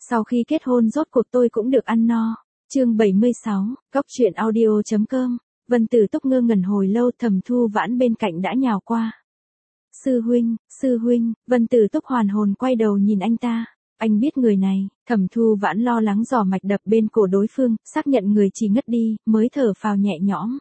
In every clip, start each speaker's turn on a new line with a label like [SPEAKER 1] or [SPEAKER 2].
[SPEAKER 1] Sau khi kết hôn rốt cuộc tôi cũng được ăn no. Chương 76, Góc truyện audio.com. Vân Tử Túc ngơ ngẩn hồi lâu, Thẩm Thu Vãn bên cạnh đã nhào qua. Sư huynh, Vân Tử Túc hoàn hồn quay đầu nhìn anh ta. Anh biết người này. Thẩm Thu Vãn lo lắng dò mạch đập bên cổ đối phương, xác nhận người chỉ ngất đi, mới thở phào nhẹ nhõm.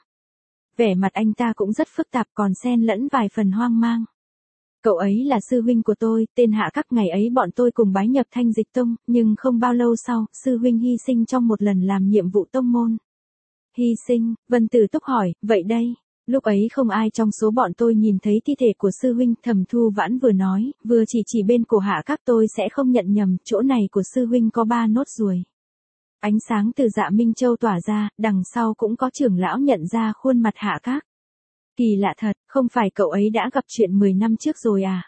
[SPEAKER 1] Vẻ mặt anh ta cũng rất phức tạp, còn xen lẫn vài phần hoang mang. Cậu ấy là sư huynh của tôi, tên Hạ Các. Ngày ấy bọn tôi cùng bái nhập Thanh Dịch Tông, nhưng không bao lâu sau, sư huynh hy sinh trong một lần làm nhiệm vụ tông môn. Hy sinh? Vân Tử Túc hỏi, vậy đây? Lúc ấy không ai trong số bọn tôi nhìn thấy thi thể của sư huynh. Thẩm Thu Vãn vừa nói, vừa chỉ bên cổ Hạ Các. Tôi sẽ không nhận nhầm, chỗ này của sư huynh có 3 nốt ruồi. Ánh sáng từ Dạ Minh Châu tỏa ra, đằng sau cũng có trưởng lão nhận ra khuôn mặt Hạ Các. Kỳ lạ thật, không phải cậu ấy đã gặp chuyện 10 năm trước rồi à?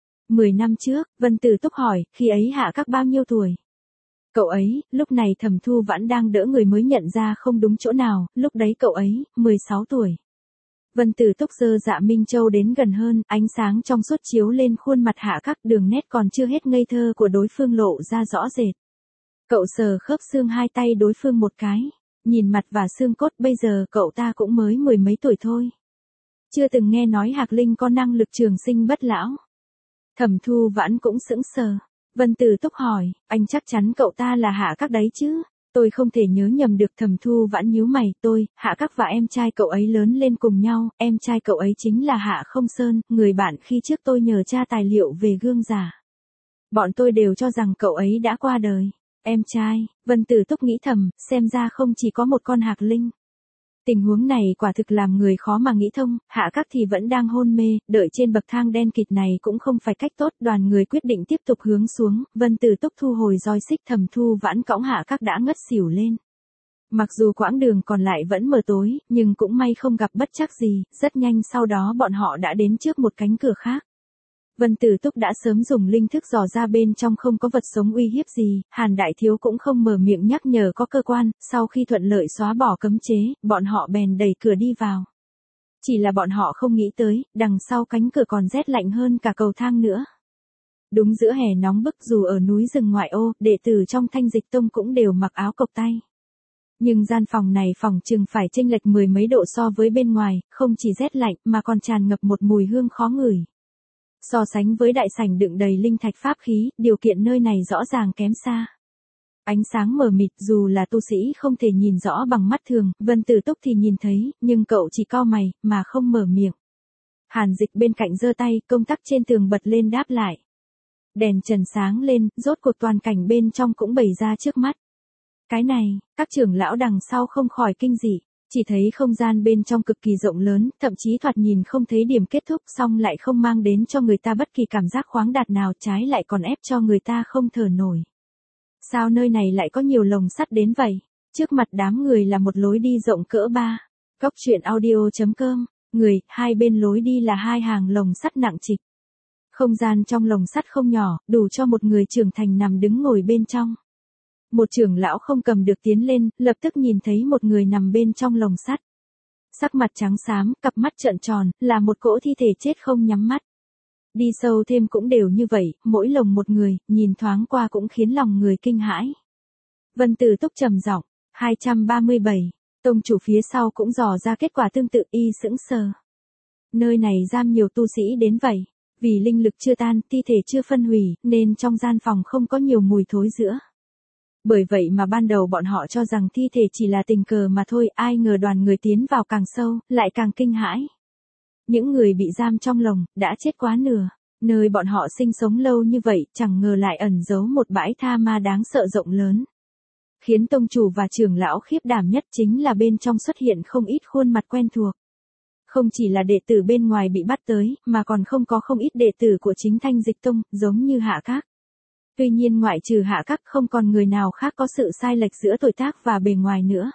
[SPEAKER 1] 10 năm trước, Vân Tử Túc hỏi, khi ấy Hạ Các bao nhiêu tuổi? Cậu ấy, lúc này Thẩm Thu Vãn đang đỡ người mới nhận ra không đúng chỗ nào, lúc đấy cậu ấy, 16 tuổi. Vân Tử Túc giơ Dạ Minh Châu đến gần hơn, ánh sáng trong suốt chiếu lên khuôn mặt Hạ Các, đường nét còn chưa hết ngây thơ của đối phương lộ ra rõ rệt. Cậu sờ khớp xương hai tay đối phương một cái, nhìn mặt và xương cốt, bây giờ cậu ta cũng mới 10 mấy tuổi thôi. Chưa từng nghe nói Hạc Linh có năng lực trường sinh bất lão. Thẩm Thu Vãn cũng sững sờ. Vân Tử Túc hỏi, anh chắc chắn cậu ta là Hạ Các đấy chứ? Tôi không thể nhớ nhầm được. Thẩm Thu Vãn nhíu mày, Hạ Các và em trai cậu ấy lớn lên cùng nhau, em trai cậu ấy chính là Hạ Không Sơn, người bạn khi trước tôi nhờ tra tài liệu về gương giả. Bọn tôi đều cho rằng cậu ấy đã qua đời. Em trai? Vân Tử Túc nghĩ thầm, xem ra không chỉ có một con Hạc Linh. Tình huống này quả thực làm người khó mà nghĩ thông. Hạ Các thì vẫn đang hôn mê, đợi trên bậc thang đen kịt này cũng không phải cách tốt. Đoàn người quyết định tiếp tục hướng xuống. Vân Tử Túc thu hồi roi xích. Thẩm Thu Vãn cõng Hạ Các đã ngất xỉu lên. Mặc dù quãng đường còn lại vẫn mờ tối, nhưng cũng may không gặp bất trắc gì. Rất nhanh sau đó bọn họ đã đến trước một cánh cửa khác. Vân Tử Túc đã sớm dùng linh thức dò ra bên trong không có vật sống uy hiếp gì, Hàn Đại Thiếu cũng không mở miệng nhắc nhở có cơ quan. Sau khi thuận lợi xóa bỏ cấm chế, bọn họ bèn đẩy cửa đi vào. Chỉ là bọn họ không nghĩ tới, đằng sau cánh cửa còn rét lạnh hơn cả cầu thang nữa. Đúng giữa hè nóng bức, dù ở núi rừng ngoại ô, đệ tử trong Thanh Dịch Tông cũng đều mặc áo cộc tay. Nhưng gian phòng này phòng chừng phải chênh lệch 10 mấy độ so với bên ngoài, không chỉ rét lạnh mà còn tràn ngập một mùi hương khó ngửi. So sánh với đại sảnh đựng đầy linh thạch pháp khí, điều kiện nơi này rõ ràng kém xa. Ánh sáng mờ mịt, dù là tu sĩ không thể nhìn rõ bằng mắt thường. Vân Tử Túc thì nhìn thấy, nhưng cậu chỉ cau mày, mà không mở miệng. Hàn Dịch bên cạnh giơ tay, công tắc trên tường bật lên đáp lại. Đèn trần sáng lên, rốt cuộc toàn cảnh bên trong cũng bày ra trước mắt. Cái này, các trưởng lão đằng sau không khỏi kinh dị. Chỉ thấy không gian bên trong cực kỳ rộng lớn, thậm chí thoạt nhìn không thấy điểm kết thúc, song lại không mang đến cho người ta bất kỳ cảm giác khoáng đạt nào, trái lại còn ép cho người ta không thở nổi. Sao nơi này lại có nhiều lồng sắt đến vậy? Trước mặt đám người là một lối đi rộng cỡ 3. Góc truyện audio.com. Hai bên lối đi là 2 hàng lồng sắt nặng trịch. Không gian trong lồng sắt không nhỏ, đủ cho một người trưởng thành nằm đứng ngồi bên trong. Một trưởng lão không cầm được tiến lên, lập tức nhìn thấy một người nằm bên trong lồng sắt. Sắc mặt trắng xám, cặp mắt trợn tròn, là một cỗ thi thể chết không nhắm mắt. Đi sâu thêm cũng đều như vậy, mỗi lồng một người, nhìn thoáng qua cũng khiến lòng người kinh hãi. Vân Tử Túc trầm giọng, 237, tông chủ phía sau cũng dò ra kết quả tương tự, y sững sờ. Nơi này giam nhiều tu sĩ đến vậy, vì linh lực chưa tan, thi thể chưa phân hủy, nên trong gian phòng không có nhiều mùi thối rữa. Bởi vậy mà ban đầu bọn họ cho rằng thi thể chỉ là tình cờ mà thôi, ai ngờ đoàn người tiến vào càng sâu, lại càng kinh hãi. Những người bị giam trong lồng, đã chết quá nửa. Nơi bọn họ sinh sống lâu như vậy, chẳng ngờ lại ẩn giấu một bãi tha ma đáng sợ rộng lớn. Khiến tông chủ và trưởng lão khiếp đảm nhất chính là bên trong xuất hiện không ít khuôn mặt quen thuộc. Không chỉ là đệ tử bên ngoài bị bắt tới, mà còn không ít đệ tử của chính Thanh Dịch Tông, giống như Hạ Các. Tuy nhiên ngoại trừ Hạ Các không còn người nào khác có sự sai lệch giữa tuổi tác và bề ngoài nữa.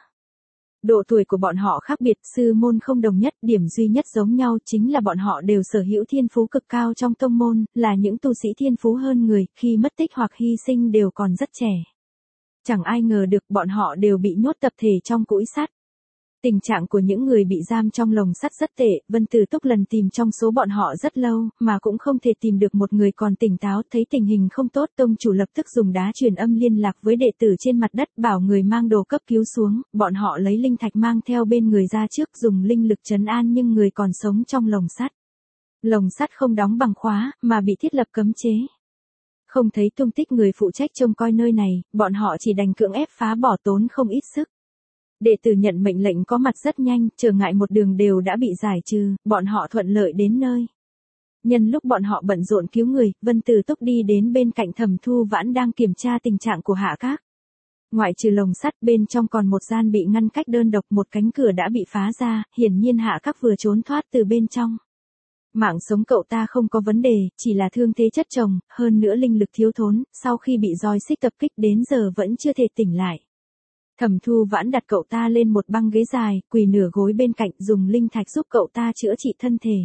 [SPEAKER 1] Độ tuổi của bọn họ khác biệt, sư môn không đồng nhất, điểm duy nhất giống nhau chính là bọn họ đều sở hữu thiên phú cực cao trong tông môn, là những tu sĩ thiên phú hơn người, khi mất tích hoặc hy sinh đều còn rất trẻ. Chẳng ai ngờ được bọn họ đều bị nhốt tập thể trong cũi sắt. Tình trạng của những người bị giam trong lồng sắt rất tệ, Vân Tử Túc lần tìm trong số bọn họ rất lâu, mà cũng không thể tìm được một người còn tỉnh táo. Thấy tình hình không tốt, tông chủ lập tức dùng đá truyền âm liên lạc với đệ tử trên mặt đất, bảo người mang đồ cấp cứu xuống. Bọn họ lấy linh thạch mang theo bên người ra trước, dùng linh lực trấn an nhưng người còn sống trong lồng sắt. Lồng sắt không đóng bằng khóa, mà bị thiết lập cấm chế. Không thấy tung tích người phụ trách trông coi nơi này, bọn họ chỉ đành cưỡng ép phá bỏ, tốn không ít sức. Đệ tử nhận mệnh lệnh có mặt rất nhanh, trở ngại một đường đều đã bị giải trừ, bọn họ thuận lợi đến nơi. Nhân lúc bọn họ bận rộn cứu người, Vân Tử Túc đi đến bên cạnh Thẩm Thu Vãn đang kiểm tra tình trạng của Hạ Các. Ngoại trừ lồng sắt, bên trong còn một gian bị ngăn cách đơn độc, một cánh cửa đã bị phá ra, hiển nhiên Hạ Các vừa trốn thoát từ bên trong. Mạng sống cậu ta không có vấn đề, chỉ là thương thế chất chồng, hơn nữa linh lực thiếu thốn, sau khi bị roi xích tập kích đến giờ vẫn chưa thể tỉnh lại. Thẩm Thu Vãn đặt cậu ta lên một băng ghế dài, quỳ nửa gối bên cạnh, dùng linh thạch giúp cậu ta chữa trị thân thể.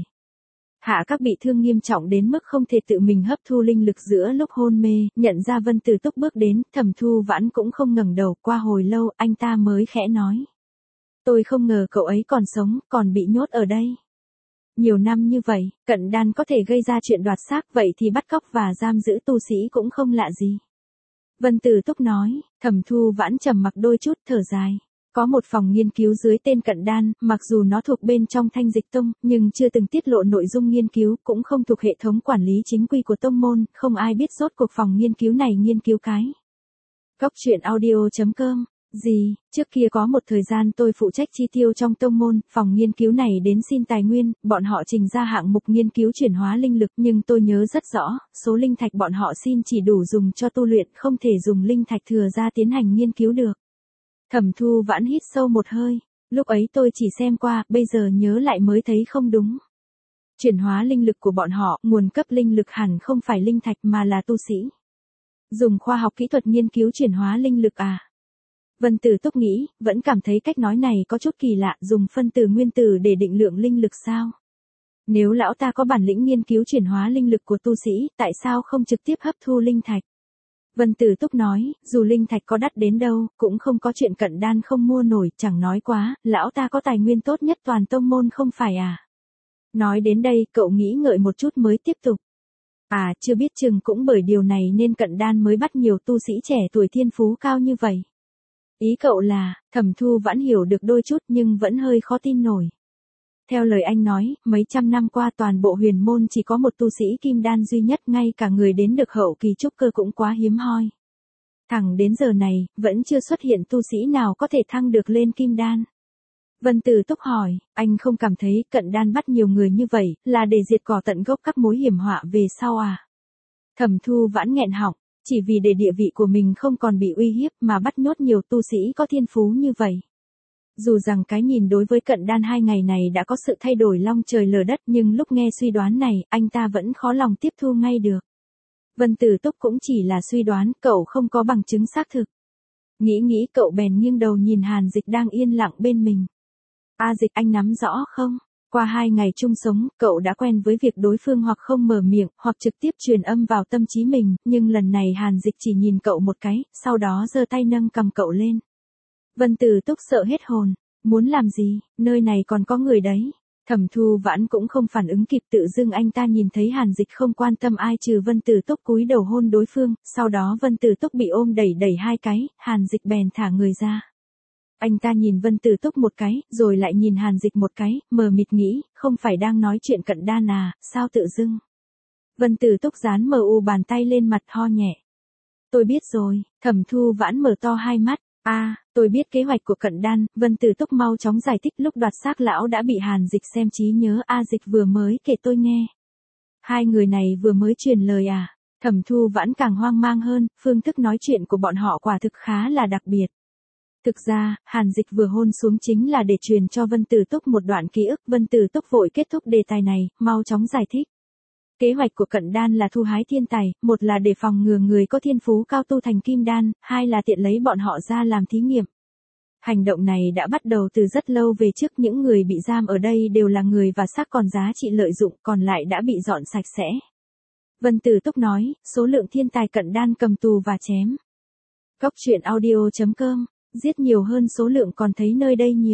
[SPEAKER 1] Hạ Các bị thương nghiêm trọng đến mức không thể tự mình hấp thu linh lực giữa lúc hôn mê, nhận ra Vân Tử Túc bước đến, Thẩm Thu Vãn cũng không ngẩng đầu, qua hồi lâu, anh ta mới khẽ nói. Tôi không ngờ cậu ấy còn sống, còn bị nhốt ở đây. Nhiều năm như vậy, cận đan có thể gây ra chuyện đoạt xác, vậy thì bắt cóc và giam giữ tu sĩ cũng không lạ gì. Vân Tử Túc nói, Thẩm Thu Vãn trầm mặc đôi chút, thở dài. Có một phòng nghiên cứu dưới tên Cận Đan, mặc dù nó thuộc bên trong Thanh Dịch Tông, nhưng chưa từng tiết lộ nội dung nghiên cứu, cũng không thuộc hệ thống quản lý chính quy của tông môn, không ai biết rốt cuộc phòng nghiên cứu này nghiên cứu cái. Góc truyện audio.com. Gì, trước kia có một thời gian tôi phụ trách chi tiêu trong tông môn, phòng nghiên cứu này đến xin tài nguyên, bọn họ trình ra hạng mục nghiên cứu chuyển hóa linh lực, nhưng tôi nhớ rất rõ, số linh thạch bọn họ xin chỉ đủ dùng cho tu luyện, không thể dùng linh thạch thừa ra tiến hành nghiên cứu được. Thẩm Thu Vãn hít sâu một hơi, lúc ấy tôi chỉ xem qua, bây giờ nhớ lại mới thấy không đúng. Chuyển hóa linh lực của bọn họ, nguồn cấp linh lực hẳn không phải linh thạch mà là tu sĩ. Dùng khoa học kỹ thuật nghiên cứu chuyển hóa linh lực à? Vân Tử Túc nghĩ, vẫn cảm thấy cách nói này có chút kỳ lạ, dùng phân tử nguyên tử để định lượng linh lực sao? Nếu lão ta có bản lĩnh nghiên cứu chuyển hóa linh lực của tu sĩ, tại sao không trực tiếp hấp thu linh thạch? Vân Tử Túc nói, dù linh thạch có đắt đến đâu, cũng không có chuyện Cận Đan không mua nổi, chẳng nói quá, lão ta có tài nguyên tốt nhất toàn tông môn không phải à? Nói đến đây, cậu nghĩ ngợi một chút mới tiếp tục. À, chưa biết chừng cũng bởi điều này nên Cận Đan mới bắt nhiều tu sĩ trẻ tuổi thiên phú cao như vậy. Ý cậu là, Thẩm Thu Vãn hiểu được đôi chút nhưng vẫn hơi khó tin nổi. Theo lời anh nói, mấy trăm năm qua toàn bộ huyền môn chỉ có một tu sĩ kim đan duy nhất, ngay cả người đến được hậu kỳ trúc cơ cũng quá hiếm hoi. Thẳng đến giờ này, vẫn chưa xuất hiện tu sĩ nào có thể thăng được lên kim đan. Vân Tử Túc hỏi, anh không cảm thấy Cận Đan bắt nhiều người như vậy, là để diệt cỏ tận gốc các mối hiểm họa về sau à? Thẩm Thu Vãn nghẹn họng, chỉ vì để địa vị của mình không còn bị uy hiếp mà bắt nhốt nhiều tu sĩ có thiên phú như vậy. Dù rằng cái nhìn đối với Cận Đan 2 ngày này đã có sự thay đổi long trời lở đất, nhưng lúc nghe suy đoán này, anh ta vẫn khó lòng tiếp thu ngay được. Vân Tử Túc cũng chỉ là suy đoán, cậu không có bằng chứng xác thực. Nghĩ cậu bèn nghiêng đầu nhìn Hàn Dịch đang yên lặng bên mình. A Dịch, anh nắm rõ không? Qua 2 ngày chung sống, cậu đã quen với việc đối phương hoặc không mở miệng, hoặc trực tiếp truyền âm vào tâm trí mình, nhưng lần này Hàn Dịch chỉ nhìn cậu một cái, sau đó giơ tay nâng cầm cậu lên. Vân Tử Túc sợ hết hồn, muốn làm gì, nơi này còn có người đấy. Thẩm Thu Vãn cũng không phản ứng kịp, tự dưng anh ta nhìn thấy Hàn Dịch không quan tâm ai trừ Vân Tử Túc cúi đầu hôn đối phương, sau đó Vân Tử Túc bị ôm đẩy 2 cái, Hàn Dịch bèn thả người ra. Anh ta nhìn Vân Tử Túc một cái, rồi lại nhìn Hàn Dịch một cái, mờ mịt nghĩ, không phải đang nói chuyện Cận Đan à, sao tự dưng. Vân Tử Túc dán mờ u bàn tay lên mặt, ho nhẹ. Tôi biết rồi, Thẩm Thu Vãn mở to hai mắt. Tôi biết kế hoạch của Cận Đan. Vân Tử Túc mau chóng giải thích, lúc đoạt xác lão đã bị Hàn Dịch xem trí nhớ, A Dịch vừa mới kể tôi nghe. 2 người này vừa mới truyền lời à? Thẩm Thu Vãn càng hoang mang hơn, phương thức nói chuyện của bọn họ quả thực khá là đặc biệt. Thực ra, Hàn Dịch vừa hôn xuống chính là để truyền cho Vân Tử Túc một đoạn ký ức. Vân Tử Túc vội kết thúc đề tài này, mau chóng giải thích. Kế hoạch của Cận Đan là thu hái thiên tài, một là để phòng ngừa người có thiên phú cao tu thành kim đan, 2 là tiện lấy bọn họ ra làm thí nghiệm. Hành động này đã bắt đầu từ rất lâu về trước, những người bị giam ở đây đều là người và xác còn giá trị lợi dụng, còn lại đã bị dọn sạch sẽ. Vân Tử Túc nói, số lượng thiên tài Cận Đan cầm tù và chém. Góc truyện audio.com, giết nhiều hơn số lượng còn thấy nơi đây nhiều.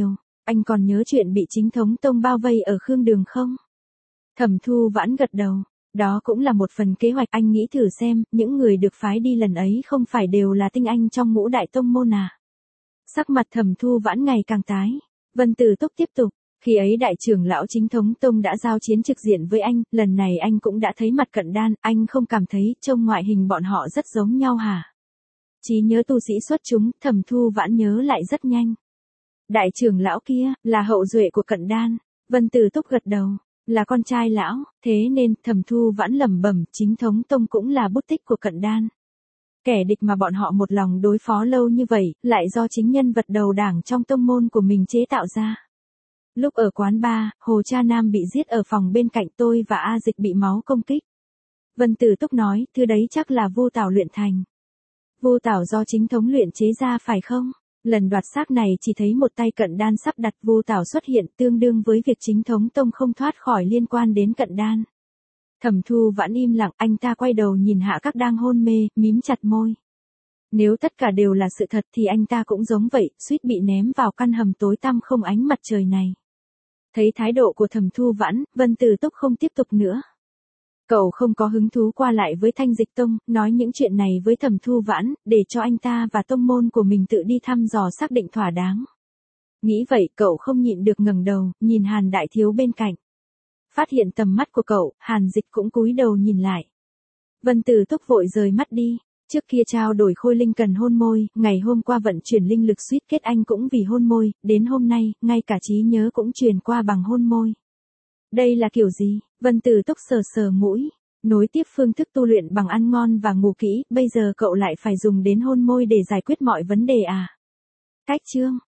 [SPEAKER 1] Anh còn nhớ chuyện bị Chính thống tông bao vây ở Khương Đường không? Thẩm Thu Vãn gật đầu. Đó cũng là một phần kế hoạch, anh nghĩ thử xem, những người được phái đi lần ấy không phải đều là tinh anh trong ngũ đại tông môn à? Sắc mặt Thẩm Thu Vãn ngày càng tái. Vân Tử Túc tiếp tục. Khi ấy đại trưởng lão Chính thống tông đã giao chiến trực diện với anh, lần này anh cũng đã thấy mặt Cận Đan, anh không cảm thấy trông ngoại hình bọn họ rất giống nhau hả? Trí nhớ tu sĩ xuất chúng, Thẩm Thu Vãn nhớ lại rất nhanh. Đại trưởng lão kia, là hậu duệ của Cận Đan. Vân Tử Túc gật đầu, là con trai lão, thế nên Thẩm Thu Vãn lẩm bẩm, Chính thống tông cũng là bút tích của Cận Đan. Kẻ địch mà bọn họ một lòng đối phó lâu như vậy, lại do chính nhân vật đầu đảng trong tông môn của mình chế tạo ra. Lúc ở quán bar, Hồ Cha Nam bị giết ở phòng bên cạnh, tôi và A Dịch bị máu công kích. Vân Tử Túc nói, thứ đấy chắc là vô tảo luyện thành. Vô tảo do Chính thống luyện chế ra phải không? Lần đoạt xác này chỉ thấy một tay Cận Đan sắp đặt, vô tảo xuất hiện, tương đương với việc Chính thống tông không thoát khỏi liên quan đến Cận Đan. Thẩm Thu Vãn im lặng, anh ta quay đầu nhìn Hạ Các đang hôn mê, mím chặt môi. Nếu tất cả đều là sự thật thì anh ta cũng giống vậy, suýt bị ném vào căn hầm tối tăm không ánh mặt trời này. Thấy thái độ của Thẩm Thu Vãn, Vân Tử Túc không tiếp tục nữa. Cậu không có hứng thú qua lại với Thanh Dịch Tông, nói những chuyện này với Thẩm Thu Vãn, để cho anh ta và tông môn của mình tự đi thăm dò xác định thỏa đáng. Nghĩ vậy, cậu không nhịn được ngẩng đầu, nhìn Hàn Đại Thiếu bên cạnh. Phát hiện tầm mắt của cậu, Hàn Dịch cũng cúi đầu nhìn lại. Vân Tử Túc vội rời mắt đi. Trước kia trao đổi khôi linh cần hôn môi, ngày hôm qua vận chuyển linh lực suýt kết anh cũng vì hôn môi, đến hôm nay, ngay cả trí nhớ cũng truyền qua bằng hôn môi. Đây là kiểu gì? Vân Tử Túc sờ sờ mũi. Nối tiếp phương thức tu luyện bằng ăn ngon và ngủ kỹ, bây giờ cậu lại phải dùng đến hôn môi để giải quyết mọi vấn đề à? Cách chương